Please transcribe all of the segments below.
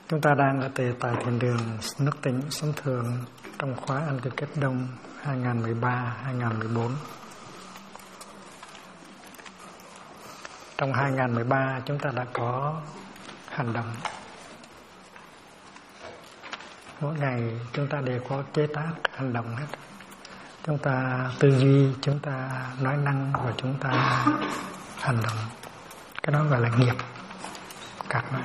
Chúng ta đang ở tại thiền đường Nước Tĩnh Sống Thường trong khóa Ăn Cư Kết Đông 2013-2014. Trong 2013 chúng ta đã có hành động. Mỗi ngày chúng ta đều có chế tác hành động hết. Chúng ta tư duy, chúng ta nói năng và chúng ta hành động. Cái đó gọi là nghiệp. Karma.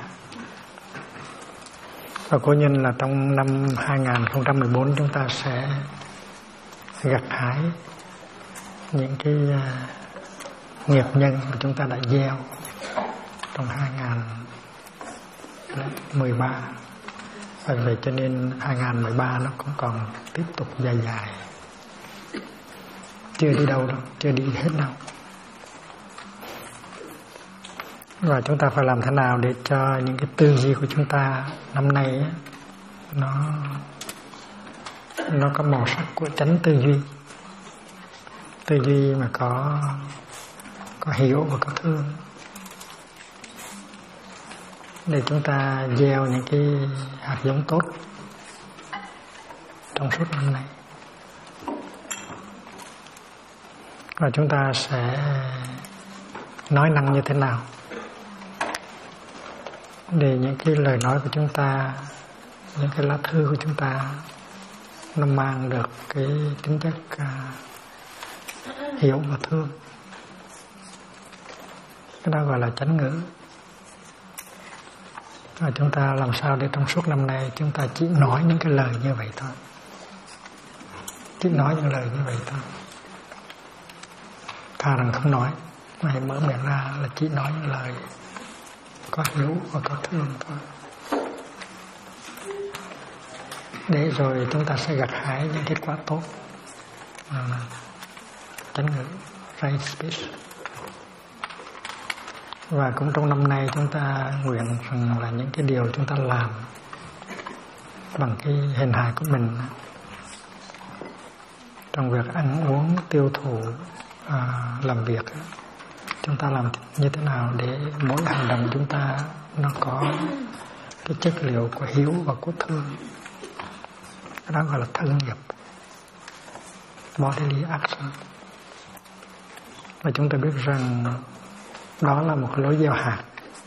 Và cố nhiên là trong năm 2014 chúng ta sẽ gặt hái những cái nghiệp nhân mà chúng ta đã gieo trong 2013. Và vậy cho nên 2013 nó cũng còn tiếp tục dài dài. Chưa đi đâu đâu, chưa đi hết đâu. Và chúng ta phải làm thế nào để cho những cái tư duy của chúng ta năm nay ấy, nó có màu sắc của chánh tư duy. Tư duy mà có hiểu và có thương. Để chúng ta gieo những cái hạt giống tốt trong suốt năm nay. Và chúng ta sẽ nói năng như thế nào để những cái lời nói của chúng ta, những cái lá thư của chúng ta nó mang được cái tính chất hiểu và thương. Cái đó gọi là chánh ngữ. Và chúng ta làm sao để trong suốt năm nay chúng ta chỉ nói những cái lời như vậy thôi. Chỉ nói những lời như vậy thôi. Thà rằng không nói, mà hãy mở miệng ra là chỉ nói những lời có hiểu và có thương thôi. Để rồi chúng ta sẽ gặt hái những kết quả tốt. Chánh ngữ, right speech. Và cũng trong năm nay chúng ta nguyện rằng là những cái điều chúng ta làm bằng cái hình hài của mình trong việc ăn uống, tiêu thụ, làm việc, chúng ta làm như thế nào để mỗi hành động chúng ta nó có cái chất liệu của hiếu và của thương. Cái đó gọi là thân nghiệp, bodily action. Và chúng ta biết rằng đó là một cái lối gieo hạt.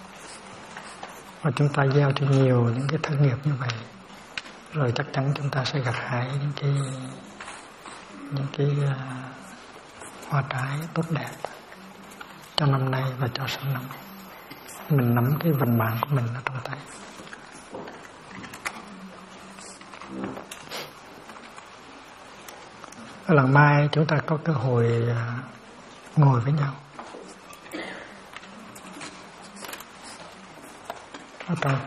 Và chúng ta gieo cho nhiều những cái thân nghiệp như vậy, rồi chắc chắn chúng ta sẽ gặt hái những cái hoa trái tốt đẹp cho năm nay và cho sang năm. Mình nắm cái vận mạng của mình ở trong tay. Ở lần mai chúng ta có cơ hội ngồi với nhau. Ở trong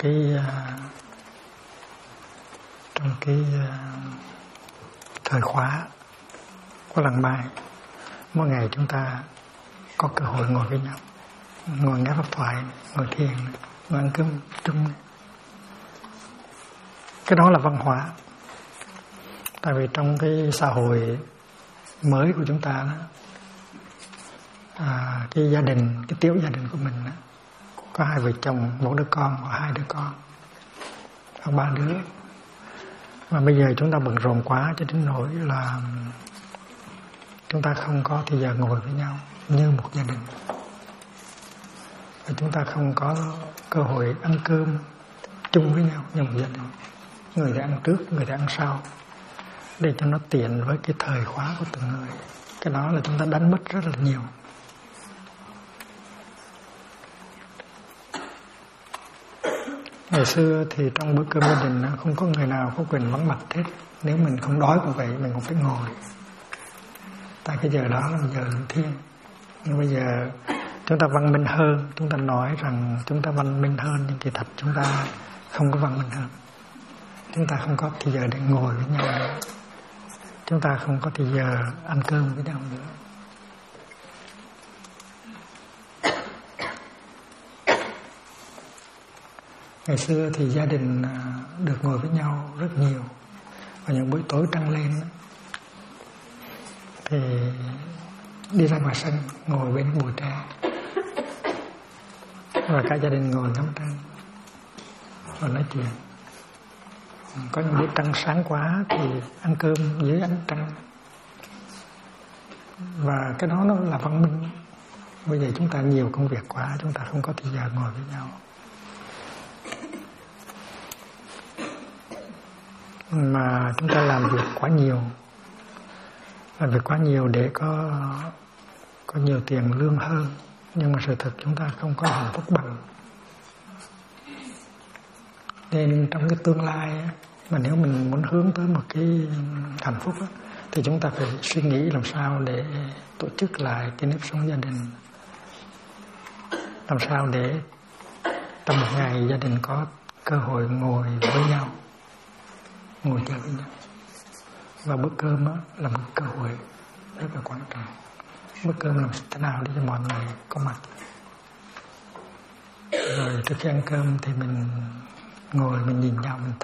cái thời khóa của lần mai, mỗi ngày chúng ta có cơ hội ngồi với nhau, ngồi nghe pháp thoại, ngồi thiền, ngồi ăn cơm chung. Cái đó là văn hóa. Tại vì trong cái xã hội mới của chúng ta đó, cái gia đình, cái tiểu gia đình của mình đó, có 2 vợ chồng, 1 đứa con hoặc 2 đứa con hoặc 3 đứa. Mà bây giờ chúng ta bận rộn quá cho đến nỗi là chúng ta không có thời giờ ngồi với nhau như một gia đình. Và chúng ta không có cơ hội ăn cơm chung với nhau như một gia đình. Người thì ăn trước, người thì ăn sau, để cho nó tiện với cái thời khóa của từng người. Cái đó là chúng ta đánh mất rất là nhiều. Ngày xưa thì trong bữa cơm gia đình không có người nào có quyền vắng mặt hết. Nếu mình không đói cũng vậy, mình cũng phải ngồi. Tại cái giờ đó là giờ linh thiêng. Nhưng bây giờ chúng ta văn minh hơn, chúng ta nói rằng chúng ta văn minh hơn, nhưng kỳ thật chúng ta không có văn minh hơn. Chúng ta không có thời giờ để ngồi với nhau nữa. Chúng ta không có thời giờ ăn cơm với nhau nữa. Ngày xưa thì gia đình được ngồi với nhau rất nhiều. Và những buổi tối trăng lên thì đi ra ngoài sân ngồi bên bụi tre, và cả gia đình ngồi ngắm trăng. và nói chuyện. Có những buổi trăng sáng quá thì ăn cơm dưới ánh trăng, và cái đó nó là văn minh. Bây giờ chúng ta nhiều công việc quá, chúng ta không có thời giờ ngồi với nhau, mà chúng ta làm việc quá nhiều để có nhiều tiền lương hơn, nhưng mà sự thật chúng ta không có hạnh phúc bằng. Nên trong cái tương lai mà nếu mình muốn hướng tới một cái hạnh phúc thì chúng ta phải suy nghĩ làm sao để tổ chức lại cái nếp sống gia đình, làm sao để trong một ngày gia đình có cơ hội ngồi với nhau, ngồi chơi với nhau. Và bữa cơm là một cơ hội rất là quan trọng. Bữa cơm làm thế nào để cho mọi người có mặt. Rồi trước khi ăn cơm thì mình ngồi, mình nhìn nhau, mình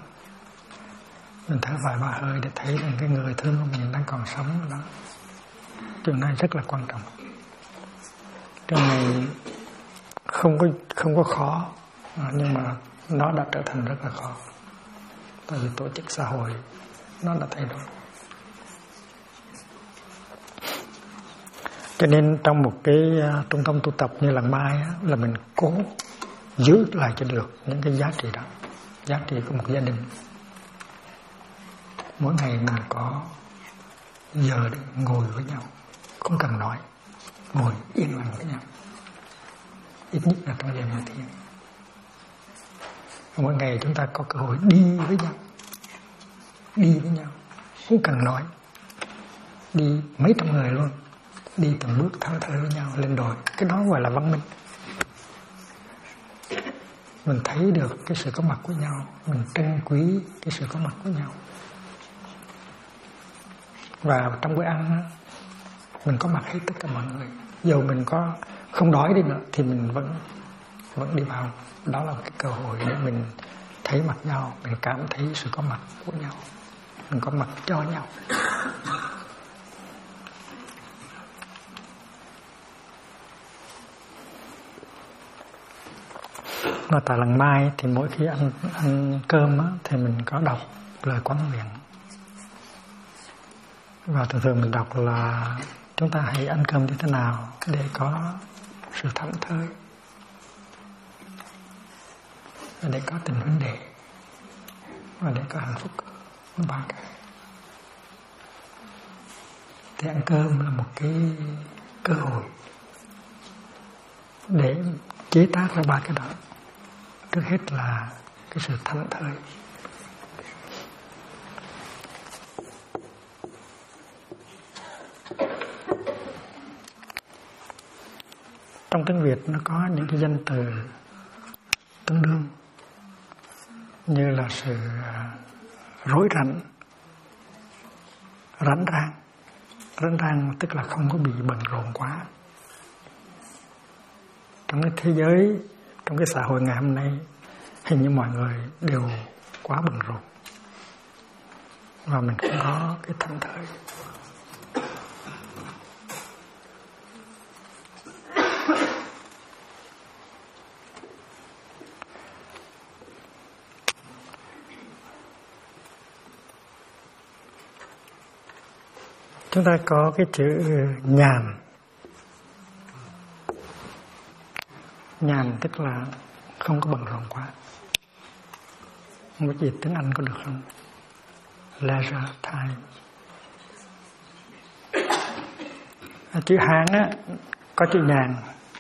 thở vài ba hơi để thấy rằng cái người thương của mình đang còn sống đó. Chuyện này rất là quan trọng. Chuyện này không có khó, nhưng mà nó đã trở thành rất là khó. Tại vì tổ chức xã hội nó đã thay đổi. Cho nên trong một cái trung tâm tu tập như Làng Mai là mình cố giữ lại cho được những cái giá trị đó, giá trị của một gia đình. Mỗi ngày mình có giờ để ngồi với nhau, không cần nói, ngồi yên lặng với nhau, ít nhất là trong giờ nhà thiền. Mỗi ngày chúng ta có cơ hội đi với nhau, không cần nói, đi mấy trăm người luôn, đi từng bước thở với nhau lên đồi. Cái đó gọi là văn minh. Mình thấy được cái sự có mặt của nhau, mình trân quý cái sự có mặt của nhau. Và trong bữa ăn mình có mặt hết tất cả mọi người. Dù mình có không đói đi nữa thì mình vẫn đi vào. Đó là một cái cơ hội để mình thấy mặt nhau, mình cảm thấy sự có mặt của nhau, mình có mặt cho nhau. Mà tại Làng Mai thì mỗi khi ăn cơm thì mình có đọc lời quán nguyện. Và thường mình đọc là chúng ta hãy ăn cơm như thế nào để có sự thảnh thơi, để có tình huynh đệ, và để có hạnh phúc. Ba cái. Thì ăn cơm là một cái cơ hội để chế tác ra ba cái đó. Trước hết là cái sự thảnh thơi. Trong tiếng Việt nó có những cái danh từ tương đương như là sự rối rảnh, rảnh rang tức là không có bị bận rộn quá. Trong cái thế giới, trong cái xã hội ngày hôm nay, hình như mọi người đều quá bận rộn và mình không có cái thảnh thơi. Chúng ta có cái chữ nhàn. Nhàn tức là không có bận rộn quá. Không biết gì tiếng Anh có được không? Leisure time. Chữ Hán á có chữ nhàn.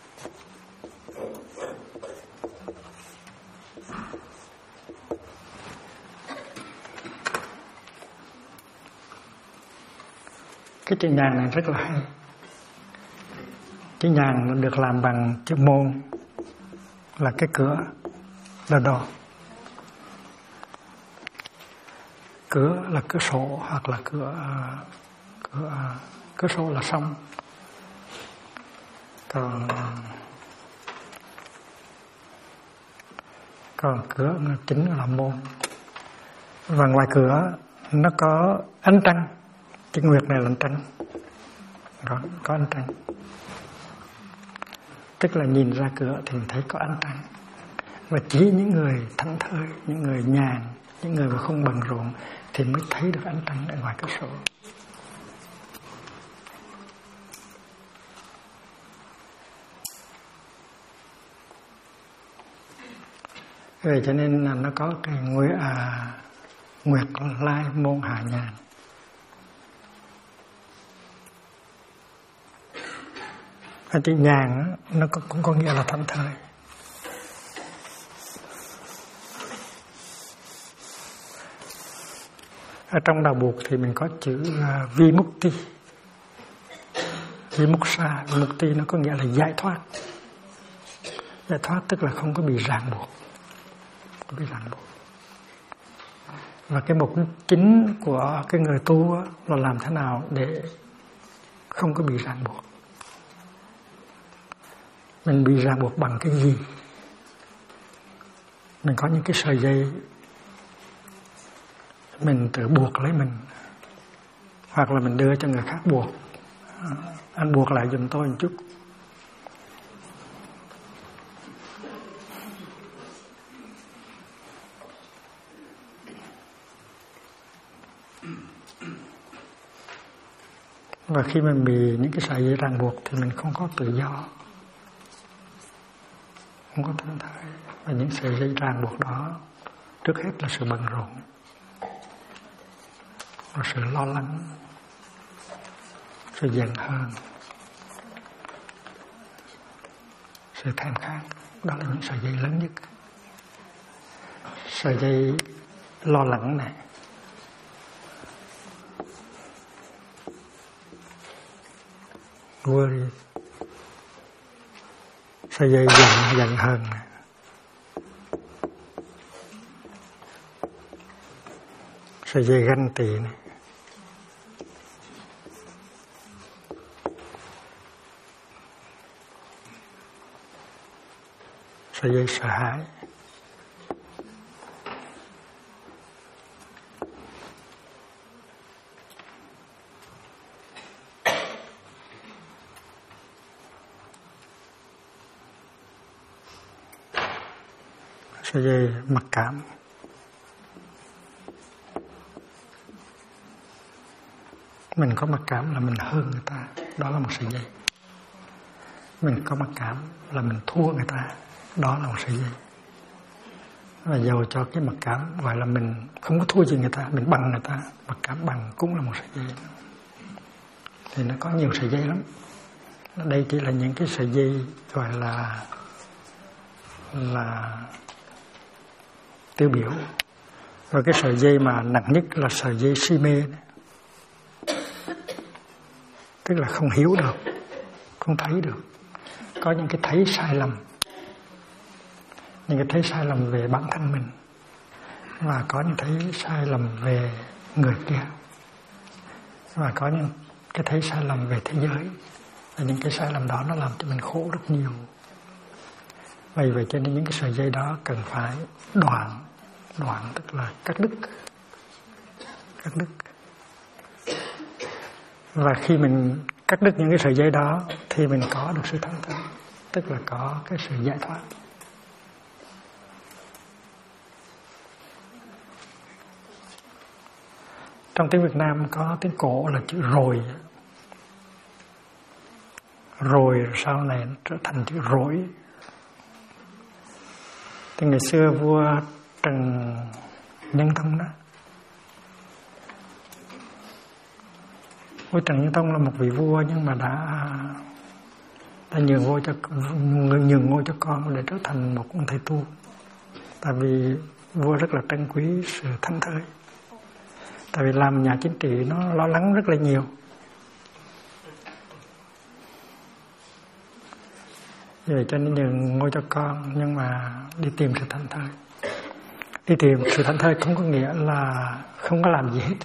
Cái chữ nhàn này rất là hay. Chữ nhàn nó được làm bằng chữ môn, là cái cửa, là đồ. Cửa là cửa sổ, hoặc là cửa sổ là sông. Còn cửa chính là môn. Và ngoài cửa nó có ánh trăng. Chữ nguyệt này là ánh trăng. Đó, có ánh trăng. Tức là nhìn ra cửa thì mình thấy có ánh trăng. Và chỉ những người thảnh thơi, những người nhàn, những người mà không bận rộn thì mới thấy được ánh trăng ở ngoài cửa sổ. Vậy cho nên là nó có cái Nguyệt Lai Môn Hạ Nhàn. Chữ nhàn nó cũng có nghĩa là thảnh thơi. Ở trong đạo Buộc thì mình có chữ Vimukti. Vimuksa, Vimukti nó có nghĩa là giải thoát. Giải thoát tức là không có bị ràng buộc. Không bị ràng buộc. Và cái mục đích chính của cái người tu là làm thế nào để không có bị ràng buộc. Mình bị ràng buộc bằng cái gì? Mình có những cái sợi dây mình tự buộc lấy mình, hoặc là mình đưa cho người khác buộc. Anh buộc lại giùm tôi một chút. Và khi mình bị những cái sợi dây ràng buộc thì mình không có tự do, không có thảnh thơi. Và những sợi dây ràng buộc đó trước hết là sự bận rộn, và sự lo lắng, sự giận hờn, sự thèm khát. Đó là những sợi dây lớn nhất. Sợi dây lo lắng này, worry, sợi dây giận hờn này, sợi dây ganh tị này, sợi dây sợ hãi, sợi dây mặc cảm, mình có mặc cảm là mình hơn người ta, đó là một sợi dây. Mình có mặc cảm là mình thua người ta, đó là một sợi dây. Và dầu cho cái mặc cảm gọi là mình không có thua gì người ta, mình bằng người ta, mặc cảm bằng cũng là một sợi dây. Thì nó có nhiều sợi dây lắm. Đây chỉ là những cái sợi dây gọi là tiêu biểu. Và cái sợi dây mà nặng nhất là sợi dây si mê, tức là không hiểu được, không thấy được. Có những cái thấy sai lầm, những cái thấy sai lầm về bản thân mình, và có những thấy sai lầm về người kia, và có những cái thấy sai lầm về thế giới. Và những cái sai lầm đó nó làm cho mình khổ rất nhiều. Vậy cho nên những cái sợi dây đó cần phải đoạn, tức là cắt đứt. Và khi mình cắt đứt những cái sợi dây đó thì mình có được sự thảnh thơi, tức là có cái sự giải thoát. Trong tiếng Việt Nam có tiếng cổ là chữ rồi. Rồi sau này trở thành chữ rỗi. Thì ngày xưa vua Trần Nhân Tông đó, vua Trần Nhân Tông là một vị vua nhưng mà đã nhường ngôi cho con để trở thành một ông thầy tu. Tại vì vua rất là trân quý sự thảnh thơi. Tại vì làm nhà chính trị nó lo lắng rất là nhiều. Vậy cho nên nhường ngôi cho con, nhưng mà đi tìm sự thảnh thơi. Đi tìm sự thảnh thơi không có nghĩa là không có làm gì hết.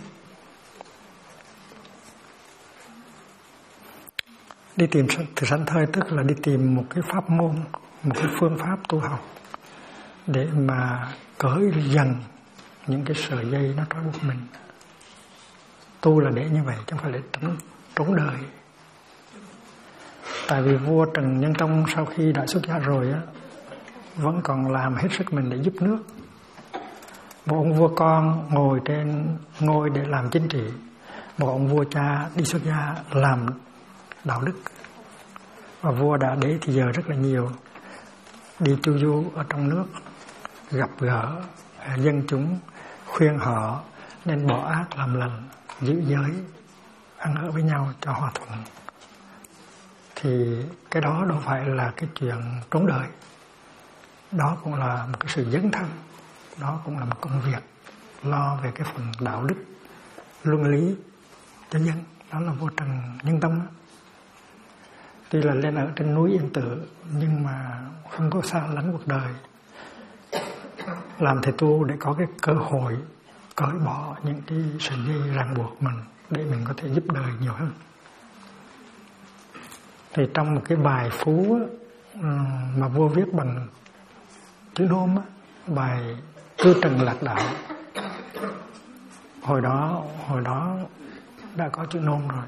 Đi tìm sự thảnh thơi tức là đi tìm một cái pháp môn, một cái phương pháp tu học để mà cởi dần những cái sợi dây nó trói buộc mình. Tu là để như vậy, chứ không phải để trốn đời. Tại vì vua Trần Nhân Tông sau khi đã xuất gia rồi á, vẫn còn làm hết sức mình để giúp nước. Một ông vua con ngồi trên ngôi để làm chính trị, một ông vua cha đi xuất gia làm đạo đức. Và vua đã để thì giờ rất là nhiều, đi chu du ở trong nước, gặp gỡ dân chúng, khuyên họ nên bỏ ác làm lành, giữ giới, ăn ở với nhau cho hòa thuận. Thì cái đó đâu phải là cái chuyện trốn đời, đó cũng là một cái sự dấn thân, đó cũng là một công việc lo về cái phần đạo đức, luân lý cho dân. Đó là Vua Trần Nhân Tông. Tuy là lên ở trên núi Yên Tử nhưng mà không có xa lánh cuộc đời, làm thầy tu để có cái cơ hội cởi bỏ những cái sợi dây ràng buộc mình để mình có thể giúp đời nhiều hơn. Thì trong một cái bài phú mà vua viết bằng chữ nôm, bài Cư Trần Lạc Đạo, hồi đó đã có chữ nôm rồi.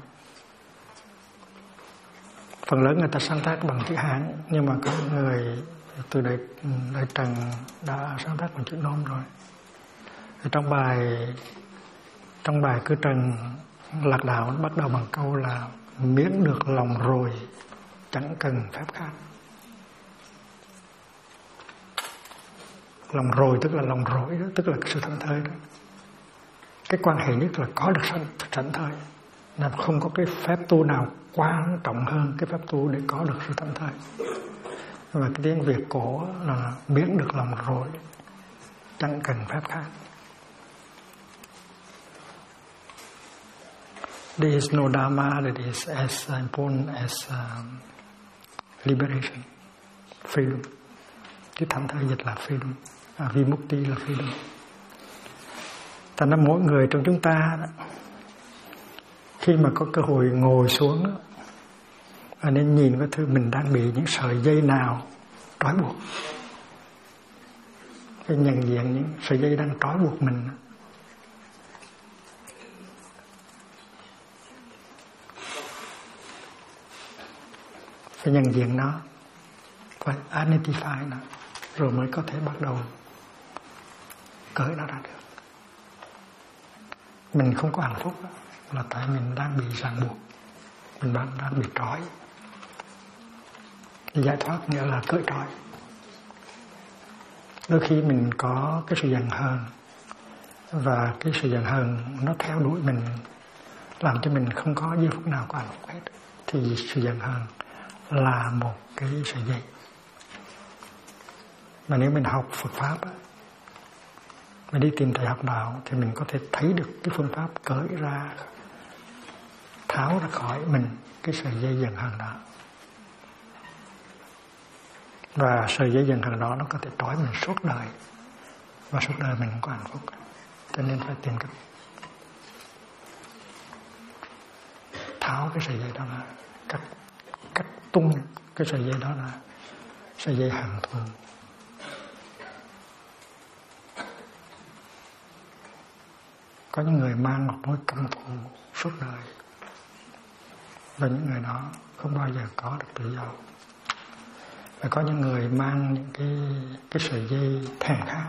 Phần lớn người ta sáng tác bằng chữ Hán, nhưng mà có người từ đời Trần đã sáng tác bằng chữ nôm rồi. Thì trong bài Cư Trần Lạc Đạo nó bắt đầu bằng câu là miễn được lòng rồi chẳng cần phép khác. Lòng rồi tức là lòng rỗi đó, tức là cái sự thảnh thơi đó. Cái quan hệ nhất là có được thảnh thơi, là không có cái phép tu nào quan trọng hơn cái phép tu để có được sự thảnh thơi. Và cái tiếng Việt cổ là miễn được lòng rồi chẳng cần phép khác. There is no dharma that is as important as liberation, freedom. Cái thảnh thơi dịch là freedom, vimukti là freedom. Thành ra mỗi người trong chúng ta đó, khi mà có cơ hội ngồi xuống đó, nên nhìn cái thứ mình đang bị những sợi dây nào trói buộc, phải nhận diện những sợi dây đang trói buộc mình. Phải nhận diện nó, phải identify nó, rồi mới có thể bắt đầu cởi nó ra được. Mình không có hạnh phúc đó, là tại mình đang bị ràng buộc, mình đang bị trói. Giải thoát nghĩa là cởi trói. Đôi khi mình có cái sự giận hờn, và cái sự giận hờn nó theo đuổi mình, làm cho mình không có giây phút nào có hạnh phúc hết. Thì sự giận hờn là một cái sợi dây. Mà nếu mình học Phật Pháp, mình đi tìm thầy học đạo, thì mình có thể thấy được cái phương pháp cởi ra, tháo ra khỏi mình cái sợi dây giận hờn đó. Và sợi dây giận hờn đó nó có thể trói mình suốt đời, và suốt đời mình không có hạnh phúc. Cho nên phải tìm cách tháo cái sợi dây đó ra, cắt tung cái sợi dây đó ra, sợi dây hận thù. Có những người mang một mối căm thù suốt đời, và những người đó không bao giờ có được tự do. Và có những người mang những cái sợi dây thèm khát.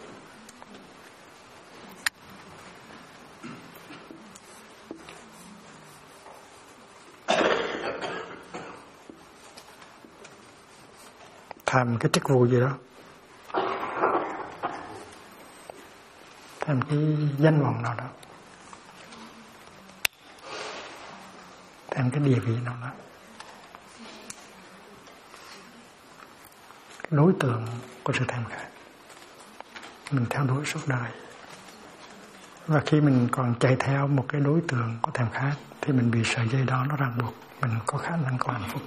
Tham cái chức vụ gì đó, tham cái danh vọng nào đó, tham cái địa vị nào đó. Cái đối tượng của sự thèm khát mình theo đuổi suốt đời. Và khi mình còn chạy theo một cái đối tượng có thèm khát thì mình bị sợi dây đó nó ràng buộc, mình có khả năng có hạnh phúc.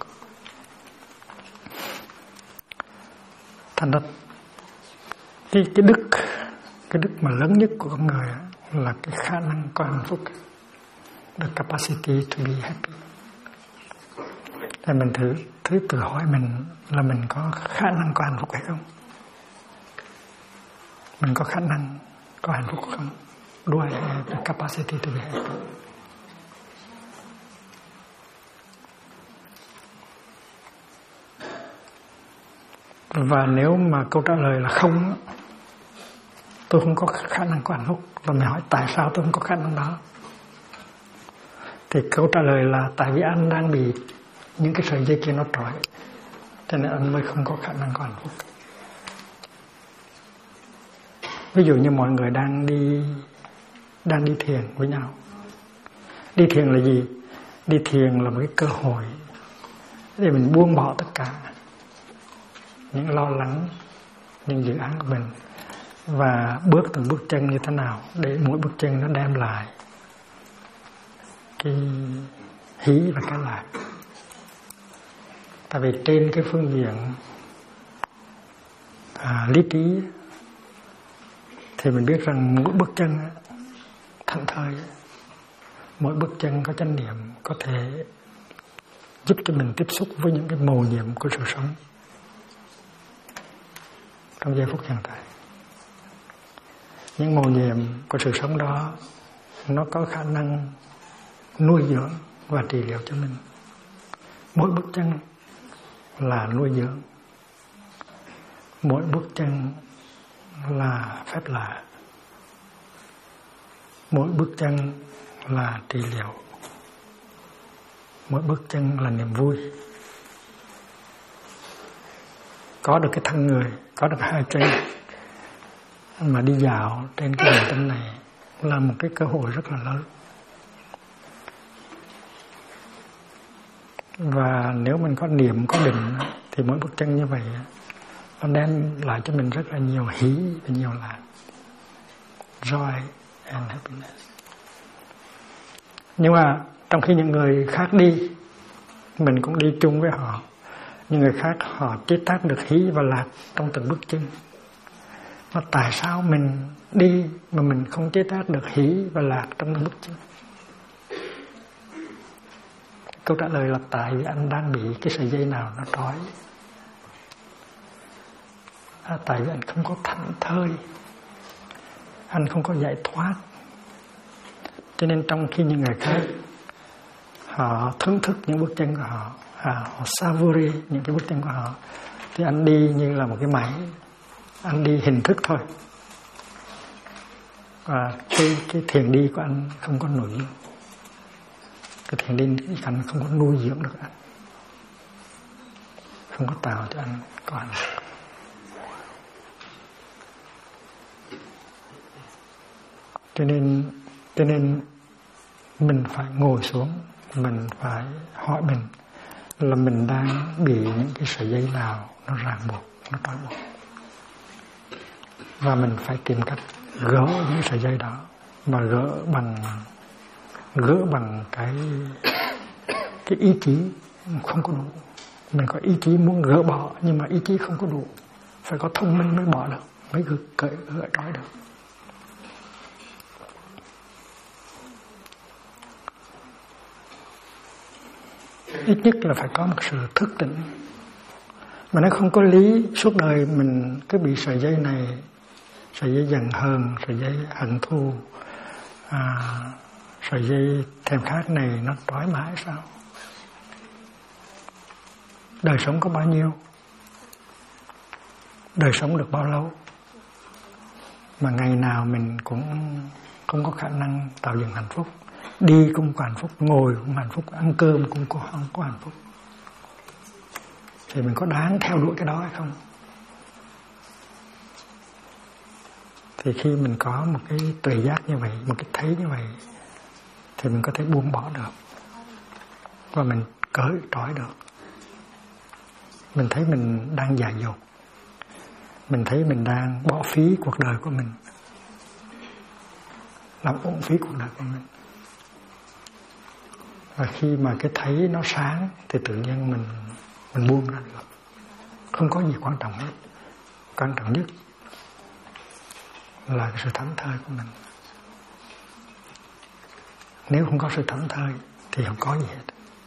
Thành ra cái đức mà lớn nhất của con người là cái khả năng có hạnh phúc, the capacity to be happy. Thì mình thử tự hỏi mình là mình có khả năng có hạnh phúc hay không? Mình có khả năng có hạnh phúc không? Do I have the capacity to be happy? Và nếu mà câu trả lời là không, tôi không có khả năng có hạnh phúc, và mình hỏi tại sao tôi không có khả năng đó, thì câu trả lời là tại vì anh đang bị những cái sợi dây kia nó trói, cho nên anh mới không có khả năng có hạnh phúc. Ví dụ như mọi người đang đi thiền với nhau. Đi thiền là gì? Đi thiền là một cái cơ hội để mình buông bỏ tất cả những lo lắng, những dự án của mình, và bước từng bước chân như thế nào để mỗi bước chân nó đem lại cái hỷ và cái lạc. Tại vì trên cái phương diện lý trí thì mình biết rằng mỗi bước chân thảnh thơi, mỗi bước chân có chánh niệm có thể giúp cho mình tiếp xúc với những cái mầu nhiệm của sự sống trong giây phút hiện tại. Những mầu nhiệm của sự sống đó nó có khả năng nuôi dưỡng và trị liệu cho mình. Mỗi bước chân là nuôi dưỡng, mỗi bước chân là phép lạ, mỗi bước chân là trị liệu, mỗi bước chân là niềm vui. Có được cái thân người, có được hai chân mà đi dạo trên cái hành tinh này là một cái cơ hội rất là lớn. Và nếu mình có niệm, có định thì mỗi bước chân như vậy nó đem lại cho mình rất là nhiều hỷ và nhiều lạc, joy and happiness. Nhưng mà trong khi những người khác đi, mình cũng đi chung với họ. Những người khác họ chế tác được hỷ và lạc trong từng bước chân. Mà tại sao mình đi mà mình không chế tác được hỷ và lạc trong từng bước chân? Câu trả lời là tại vì anh đang bị cái sợi dây nào nó trói. Tại vì anh không có thảnh thơi, anh không có giải thoát. Cho nên trong khi những người khác họ thưởng thức những bước chân của họ, họ savoury những cái bước chân của họ, thì anh đi như là một cái máy, anh đi hình thức thôi. Và cái thiền đi của anh không có nội dung. Cái thiền đi của anh không có nuôi dưỡng được anh, không có tạo cho anh có hạnh phúc. Cho nên mình phải ngồi xuống, mình phải hỏi mình là mình đang bị những cái sợi dây nào nó ràng buộc, nó trói buộc, và mình phải tìm cách gỡ những sợi dây đó, và gỡ bằng cái ý chí không có đủ. Mình có ý chí muốn gỡ bỏ, nhưng mà ý chí không có đủ, phải có thông minh mới bỏ được, mới gỡ trói được. Ít nhất là phải có một sự thức tỉnh. Mà nó không có lý suốt đời mình cứ bị sợi dây này, sợi dây giận hờn, sợi dây hận thù, sợi dây thèm khát này nó trói mãi sao? Đời sống có bao nhiêu? Đời sống được bao lâu? Mà ngày nào mình cũng không có khả năng tạo dựng hạnh phúc. Đi cũng có hạnh phúc, ngồi cũng hạnh phúc, ăn cơm cũng không có hạnh phúc. Thì mình có đáng theo đuổi cái đó hay không? Thì khi mình có một cái tuệ giác như vậy, một cái thấy như vậy, thì mình có thể buông bỏ được, và mình cởi trói được. Mình thấy mình đang dại dột, mình thấy mình đang bỏ phí cuộc đời của mình, làm uổng phí cuộc đời của mình. Và khi mà cái thấy nó sáng thì tự nhiên mình buông ra được. Không có gì quan trọng hết. Quan trọng nhất là cái sự thảnh thơi của mình. Nếu không có sự thảnh thơi thì không có gì hết.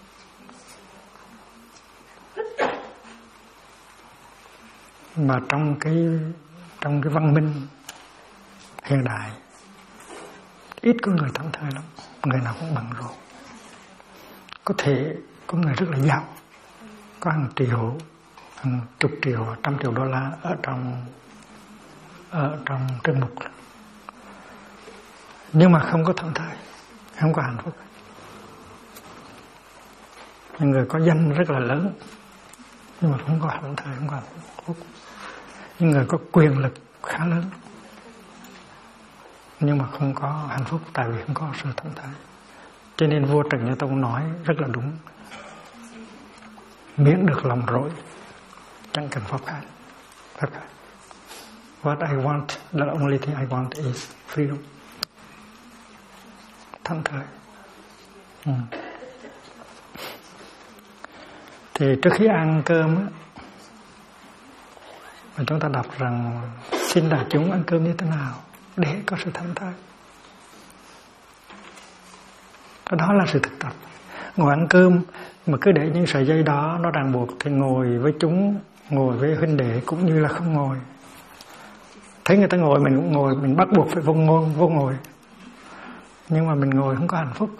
Mà trong cái văn minh hiện đại, ít có người thảnh thơi lắm. Người nào cũng bận rộn. Có thể có người rất là giàu, có hàng triệu chục triệu, 100 triệu đô la ở trong trương mục, nhưng mà không có thảnh thơi, không có hạnh phúc. Những người có danh rất là lớn nhưng mà không có hạnh thơi, không có hạnh phúc. Những người có quyền lực khá lớn nhưng mà không có hạnh phúc, tại vì không có sự thảnh thơi. Cho nên vua Trần Nhân Tông nói rất là đúng: miễn được lòng rỗi, chẳng cần pháp khác. What I want, the only thing I want is freedom. Thảnh thơi. Thì trước khi ăn cơm á, mà chúng ta đọc rằng xin đại chúng ăn cơm như thế nào để có sự thảnh thơi. Đó là sự thực tập. Ngồi ăn cơm mà cứ để những sợi dây đó nó ràng buộc thì ngồi với chúng, ngồi với huynh đệ cũng như là không ngồi. Thấy người ta ngồi mình cũng ngồi, mình bắt buộc phải vô ngồi. Nhưng mà mình ngồi không có hạnh phúc.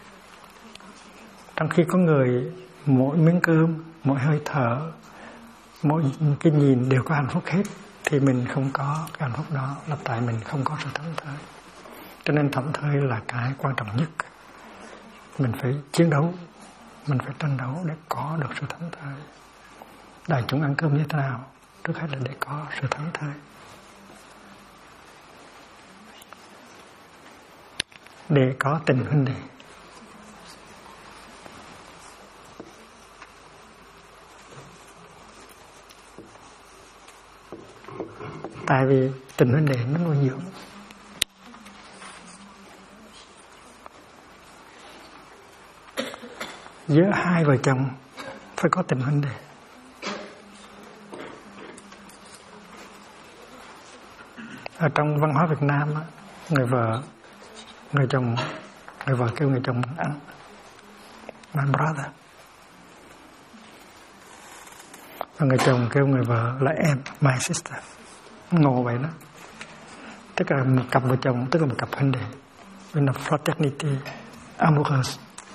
Trong khi có người mỗi miếng cơm, mỗi hơi thở, mỗi cái nhìn đều có hạnh phúc hết, thì mình không có cái hạnh phúc đó là tại mình không có sự thảnh thơi. Cho nên thảnh thơi là cái quan trọng nhất. Mình phải chiến đấu, mình phải tranh đấu để có được sự thảnh thơi. Đại chúng ăn cơm như thế nào? Trước hết là để có sự thảnh thơi, để có tình huynh đệ. Tại vì tình huynh đệ nó nuôi dưỡng. Giữa hai vợ chồng phải có tình huynh đệ. Ở trong văn hóa Việt Nam á, người vợ kêu người chồng ăn my brother, và người chồng kêu người vợ là em, my sister. Ngộ vậy đó. Tức là một cặp vợ chồng, tức là một cặp huynh đệ, bên là fraternity amoureuse.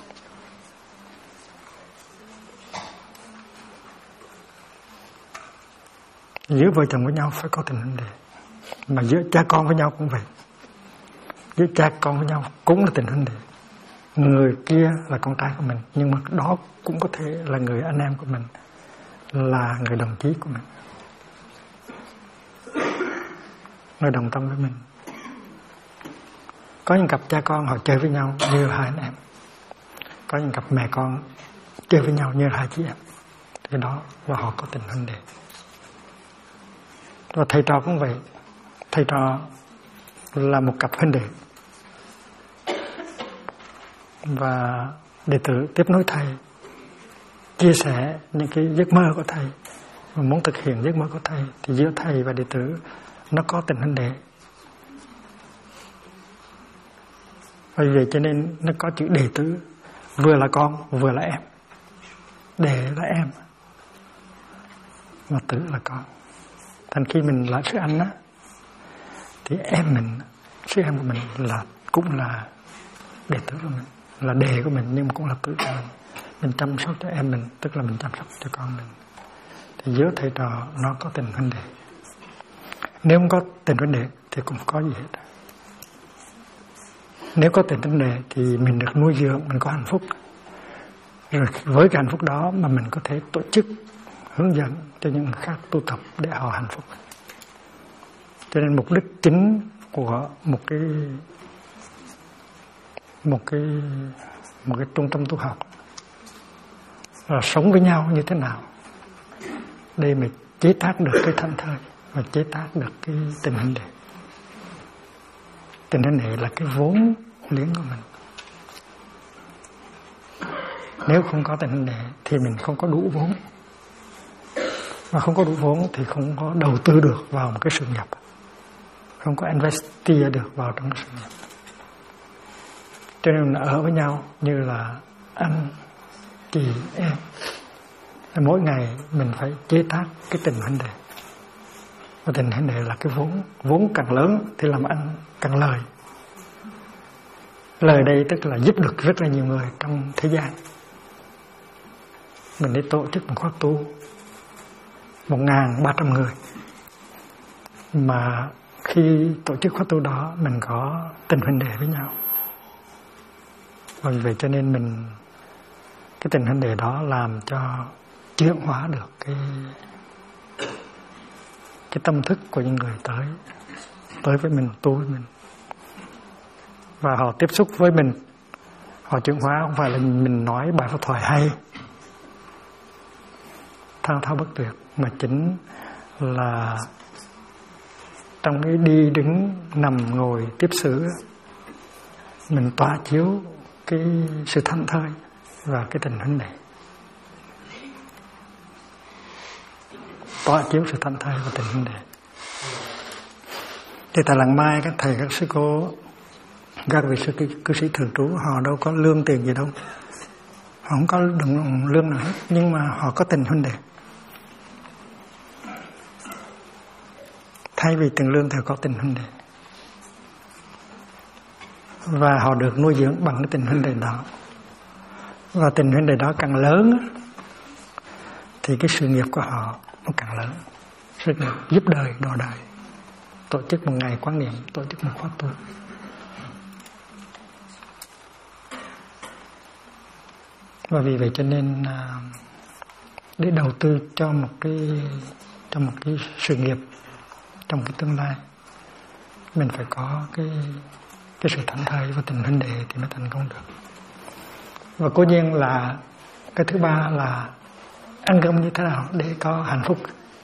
Giữa vợ chồng với nhau phải có tình huynh đệ, mà giữa cha con với nhau cũng vậy. Giữa cha con với nhau cũng là tình huynh đệ. Người kia là con trai của mình, nhưng mà đó cũng có thể là người anh em của mình, là người đồng chí của mình, người đồng tâm với mình. Có những cặp cha con họ chơi với nhau như hai anh em, có những cặp mẹ con chơi với nhau như hai chị em, thì đó là họ có tình huynh đệ. Và thầy trò cũng vậy. Thầy trò là một cặp huynh đệ, và đệ tử tiếp nối thầy, chia sẻ những cái giấc mơ của thầy, và muốn thực hiện giấc mơ của thầy, thì giữa thầy và đệ tử nó có tình huynh đệ. Bởi vậy cho nên nó có chữ đệ tử, vừa là con vừa là em. Đệ là em và tử là con. Thành khi mình là sư anh á, thì em mình, sư em của mình là cũng là đệ tử của mình, là đệ của mình, nhưng mà cũng là tử của mình. Mình chăm sóc cho em mình, tức là mình chăm sóc cho con mình. Thì giữa thầy trò nó có tình huynh đệ. Nếu không có tình huynh đệ thì cũng không có gì hết. Nếu có tình huynh đệ thì mình được nuôi dưỡng, mình có hạnh phúc. Rồi với cái hạnh phúc đó mà mình có thể tổ chức hướng dẫn cho những người khác tu tập để họ hạnh phúc. Cho nên mục đích chính của một cái trung tâm tu học là sống với nhau như thế nào để mà chế tác được cái thảnh thơi và chế tác được cái tình huynh đệ. Tình huynh đệ là cái vốn liếng của mình. Nếu không có tình huynh đệ thì mình không có đủ vốn, mà không có đủ vốn thì không có đầu tư được vào một cái sự nghiệp, không có investir được vào trong sự nghiệp. Cho nên là ở với nhau như là anh chị em. Mỗi ngày mình phải chế tác cái tình huynh đệ. Và tình huynh đệ là cái vốn càng lớn thì làm ăn càng lời. Lời đây tức là giúp được rất là nhiều người trong thế gian. Mình đi tổ chức một khóa tu, 1.300 người. Mà khi tổ chức khóa tu đó mình có tình huynh đệ với nhau. Và vì vậy cho nên cái tình huynh đệ đó làm cho chuyển hóa được cái tâm thức của những người tới với mình, tu với mình. Và họ tiếp xúc với mình, họ chuyển hóa không phải là mình nói bài pháp thoại hay thao thao bất tuyệt, mà chính là trong cái đi đứng nằm ngồi tiếp xử mình tỏa chiếu cái sự thảnh thơi và cái tình huynh đệ, tỏa chiếu sự thảnh thơi và tình huynh đệ. Thì tại Làng Mai các thầy các sư cô, các vị sư cư sĩ thường trú, họ đâu có lương tiền gì đâu, họ không có đồng lương nào hết, nhưng mà họ có tình huynh đệ. Thay vì tiền lương thì có tình huynh đệ, và họ được nuôi dưỡng bằng cái tình huynh đệ đó. Và tình huynh đệ đó càng lớn thì cái sự nghiệp của họ nó càng lớn, sự nghiệp giúp đời độ đời, tổ chức một ngày quán niệm, tổ chức một khóa tu. Và vì vậy cho nên để đầu tư cho một cái sự nghiệp trong cái tương lai, mình phải có cái sự thảnh thơi và tình huynh đệ thì mới thành công được. Và cố nhiên là cái thứ ba là ăn cơm như thế nào để có hạnh phúc.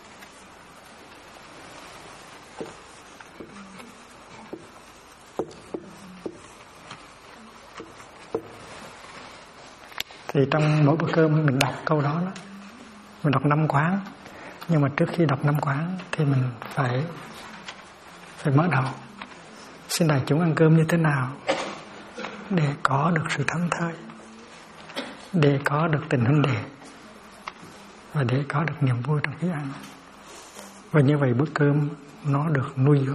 Thì trong mỗi bữa cơm mình đọc câu đó, mình đọc 5 quán. Nhưng mà trước khi đọc 5 quán thì mình phải mở đầu. Xin đại chúng ăn cơm như thế nào để có được sự thảnh thơi, để có được tình huynh đệ, và để có được niềm vui trong khi ăn. Và như vậy bữa cơm nó được nuôi dưỡng.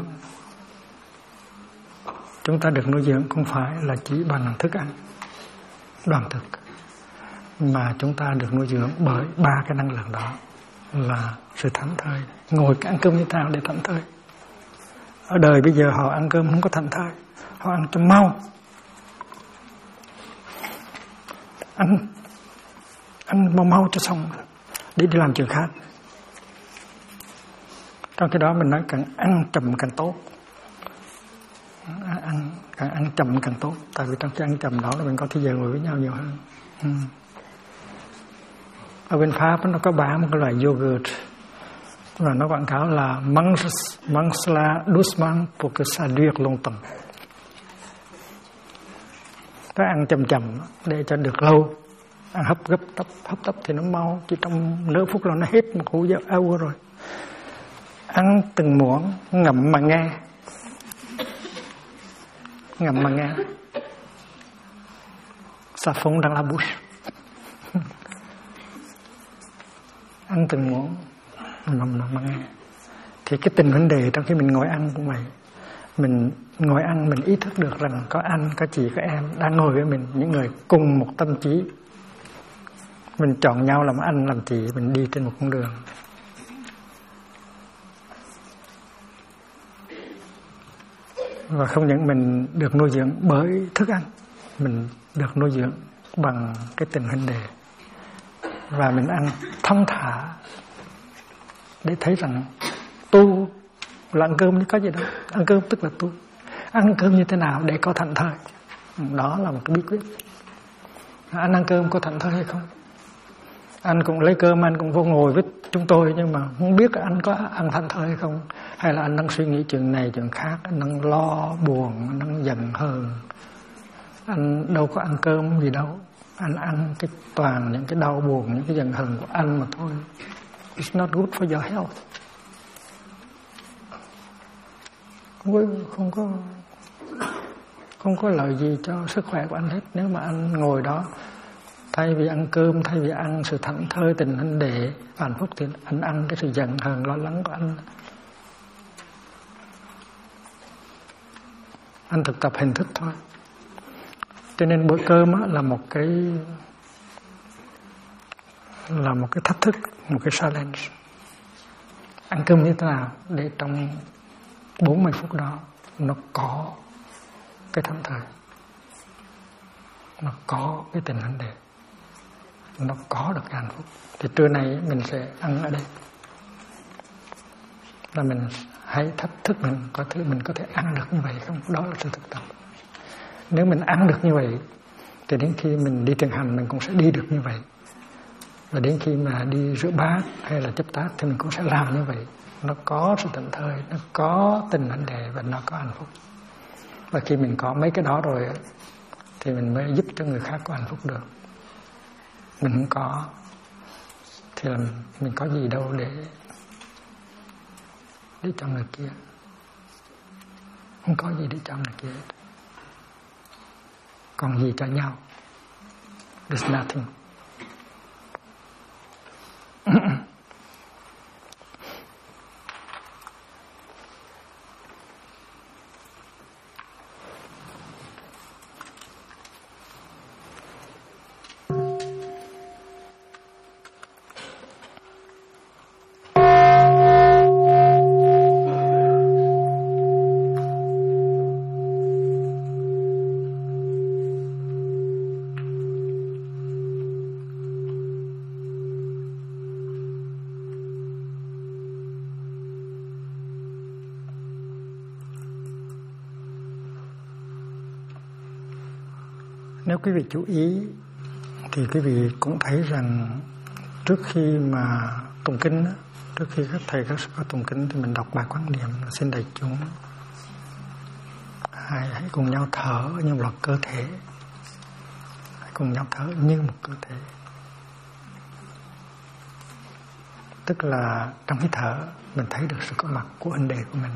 Chúng ta được nuôi dưỡng không phải là chỉ bằng thức ăn đoàn thực, mà chúng ta được nuôi dưỡng bởi 3 cái năng lượng đó, là sự thảnh thơi. Ngồi ăn cơm như thế nào để thảnh thơi? Ở đời bây giờ họ ăn cơm không có thảnh thơi, họ ăn cho mau, ăn mau cho xong để đi làm chuyện khác. Trong khi đó mình nói càng ăn chậm càng tốt, càng ăn chậm càng tốt. Tại vì trong khi ăn chậm đó là mình có thời giờ ngồi với nhau nhiều hơn. Ở bên Pháp nó có bán một cái loại yogurt và nó quảng cáo là Mangsla doucement pour que ça dure longtemps. Nó ăn chậm để cho được lâu. Ăn hấp tấp thì nó mau, chỉ trong nửa phút là nó hết một hũ áo rồi. Ăn từng muỗng, ngậm mà nghe. Ça fond dans la bouche. Ăn từng muỗng, ngậm mà nghe. Thì cái tình vấn đề trong khi mình ngồi ăn cũng vậy. Mình ngồi ăn mình ý thức được rằng có anh, có chị, có em đang ngồi với mình, những người cùng một tâm trí. Mình chọn nhau làm anh, làm chị, mình đi trên một con đường. Và không những mình được nuôi dưỡng bởi thức ăn, mình được nuôi dưỡng bằng cái tình huynh đệ. Và mình ăn thong thả để thấy rằng tu là ăn cơm chứ có gì đâu. Ăn cơm tức là tu. Ăn cơm như thế nào để có thảnh thơi, đó là một cái bí quyết. Anh ăn cơm có thảnh thơi hay không? Anh cũng lấy cơm, anh cũng vô ngồi với chúng tôi, nhưng mà không biết anh có ăn thảnh thơi hay không, hay là anh đang suy nghĩ chuyện này chuyện khác, anh đang lo buồn, anh đang giận hờn. Anh đâu có ăn cơm gì đâu, anh ăn cái toàn những cái đau buồn, những cái giận hờn của anh mà thôi. It's not good for your health. Không có lợi gì cho sức khỏe của anh hết. Nếu mà anh ngồi đó, thay vì ăn cơm, thay vì ăn sự thảnh thơi, tình huynh đệ, hạnh phúc, thì anh ăn cái sự giận hờn, lo lắng của anh. Anh thực tập hình thức thôi. Cho nên bữa cơm là một cái thách thức, một cái challenge. ăn cơm như thế nào để trong 40 phút đó nó có cái thảnh thơi, nó có cái tình vấn đề, nó có được cái hạnh phúc. Thì trưa nay mình sẽ ăn ở đây, là mình hãy thách thức mình có thể mình có thể ăn được như vậy không. Đó là sự thực tập. Nếu mình ăn được như vậy thì đến khi mình đi thiền hành mình cũng sẽ đi được như vậy, và đến khi mà đi rửa bát hay là chấp tát thì mình cũng sẽ làm như vậy. Nó có sự thảnh thơi, nó có tình vấn đề và nó có hạnh phúc. Và khi mình có mấy cái đó rồi thì mình mới giúp cho người khác có hạnh phúc được. Mình không có thì là mình có gì đâu để cho người kia. Không có gì để cho người kia. Còn gì cho nhau? There's nothing. Nếu quý vị chú ý thì quý vị cũng thấy rằng trước khi mà tụng kinh, trước khi các thầy các sư có tụng kinh thì mình đọc bài quán niệm là xin đại chúng hãy cùng nhau thở như một cơ thể, hãy cùng nhau thở như một cơ thể. Tức là trong khi thở mình thấy được sự có mặt của huynh đệ của mình,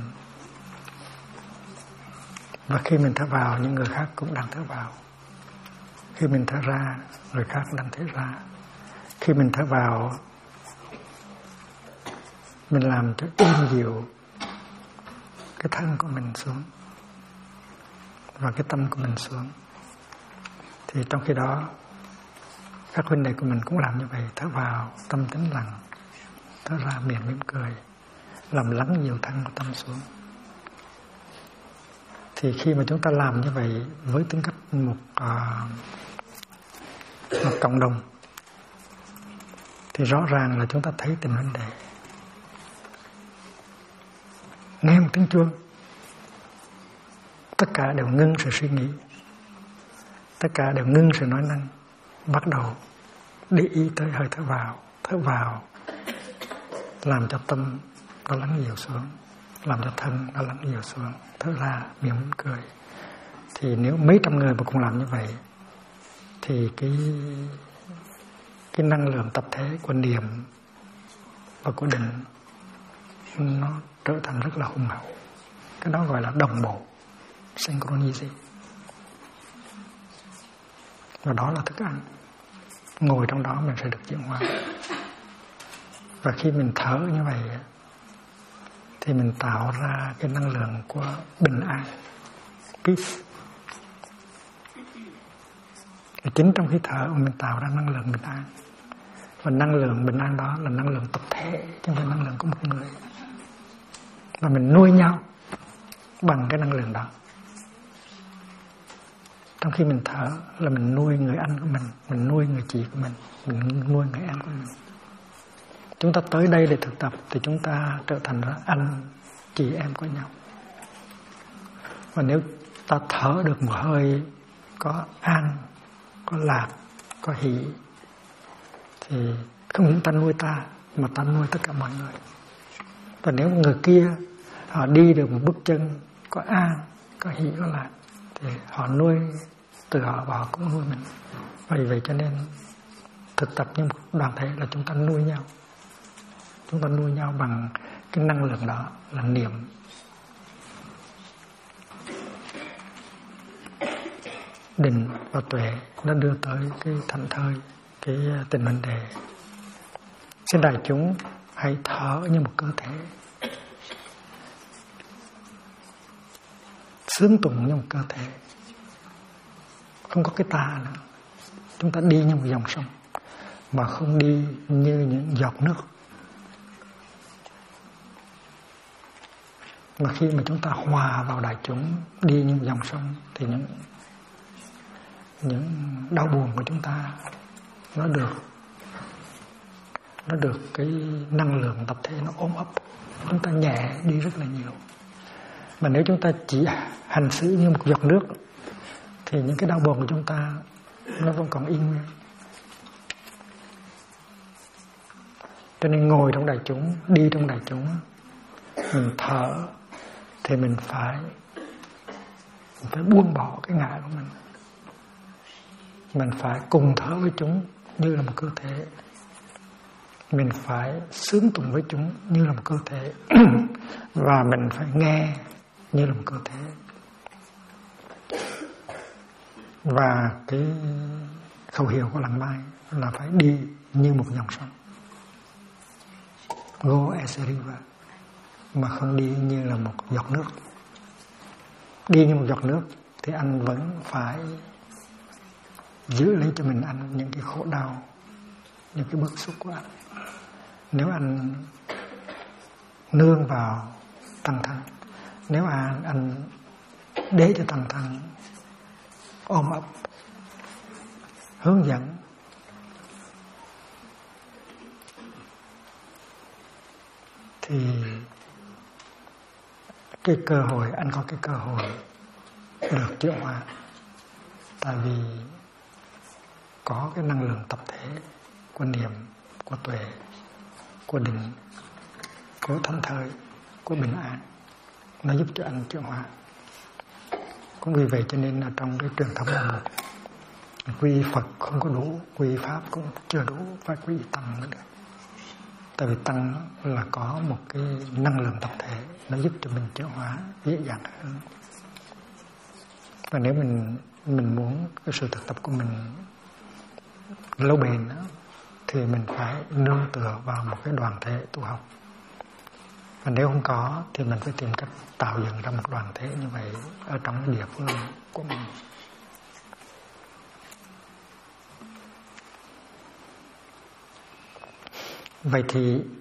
và khi mình thở vào những người khác cũng đang thở vào. Khi mình thở ra, người khác đang thở ra. Khi mình thở vào, mình làm cho êm dịu cái thân của mình xuống và cái tâm của mình xuống. Thì trong khi đó, các huynh đệ của mình cũng làm như vậy. Thở vào, tâm tĩnh lặng. Thở ra, miệng mỉm cười. Làm lắng dịu thân của tâm xuống. Thì khi mà chúng ta làm như vậy với tính cách một cộng đồng thì rõ ràng là chúng ta thấy tình vấn đề. Nghe một tiếng chuông, tất cả đều ngưng sự suy nghĩ, tất cả đều ngưng sự nói năng, bắt đầu để ý tới hơi thở vào làm cho tâm nó lắng dịu xuống, làm cho thân nó lắng dịu xuống, thở ra miệng mỉm cười. Thì nếu mấy trăm người mà cùng làm như vậy thì cái năng lượng tập thể của niệm và của định nó trở thành rất là hùng hậu. Cái đó gọi là đồng bộ, synchronicity. Và đó là thức ăn. Ngồi trong đó mình sẽ được chuyển hóa. Và khi mình thở như vậy thì mình tạo ra cái năng lượng của bình an, peace. Chính trong khi thở mình tạo ra năng lượng bình an. Và năng lượng bình an đó là năng lượng tập thể, chứ không phải năng lượng của một người. Và mình nuôi nhau bằng cái năng lượng đó. Trong khi mình thở là mình nuôi người anh của mình nuôi người chị của mình nuôi người em của mình. Chúng ta tới đây để thực tập thì chúng ta trở thành anh chị em của nhau. Và nếu ta thở được một hơi có an, có lạc, có hỷ thì không những ta nuôi ta mà ta nuôi tất cả mọi người. Và nếu người kia họ đi được một bước chân có an, có hỷ, có lạc thì họ nuôi từ họ và họ cũng nuôi mình. Vì vậy cho nên thực tập như một đoàn thể là chúng ta nuôi nhau. Chúng ta nuôi nhau bằng cái năng lượng đó là niệm. Định và tuệ nó đưa tới cái thảnh thơi, cái tình vấn đề. Xin đại chúng hãy thở như một cơ thể, xướng tụng như một cơ thể, không có cái ta nữa. Chúng ta đi như một dòng sông mà không đi như những giọt nước. Mà khi mà chúng ta hòa vào đại chúng, đi như dòng sông, thì những đau buồn của chúng ta nó được cái năng lượng tập thể nó ôm ấp, chúng ta nhẹ đi rất là nhiều. Mà nếu chúng ta chỉ hành xử như một giọt nước thì những cái đau buồn của chúng ta nó vẫn còn y nguyên. Cho nên ngồi trong đại chúng, đi trong đại chúng, mình thở thì mình phải buông bỏ cái ngã của mình. Mình phải cùng thở với chúng như là một cơ thể. Mình phải xướng tụng với chúng như là một cơ thể. Và mình phải nghe như là một cơ thể. Và cái khẩu hiệu của Lăng Mai là phải đi như một dòng sông. Go as a river. Mà không đi như là một giọt nước. Đi như một giọt nước thì anh vẫn phải giữ lấy cho mình anh những cái khổ đau, những cái bức xúc của anh. Nếu anh nương vào tăng thân, nếu anh để cho tăng thân ôm ấp, hướng dẫn, thì cái cơ hội, anh có cái cơ hội được chuyển hóa. Tại vì có cái năng lượng tập thể của niệm, của tuệ, của định, của thảnh thơi, của bình an, nó giúp cho anh chuyển hóa. Cũng vì vậy cho nên là trong cái truyền thống là một, quy Phật không có đủ, quy Pháp cũng chưa đủ, phải quy Tăng nữa được. Tại vì Tăng là có một cái năng lượng tập thể, nó giúp cho mình chuyển hóa dễ dàng hơn. Và nếu mình muốn cái sự thực tập của mình lâu bền đó, thì mình phải nương tựa vào một cái đoàn thể tu học. Và nếu không có thì mình phải tìm cách tạo dựng ra một đoàn thể như vậy ở trong cái địa phương của mình. Vậy thì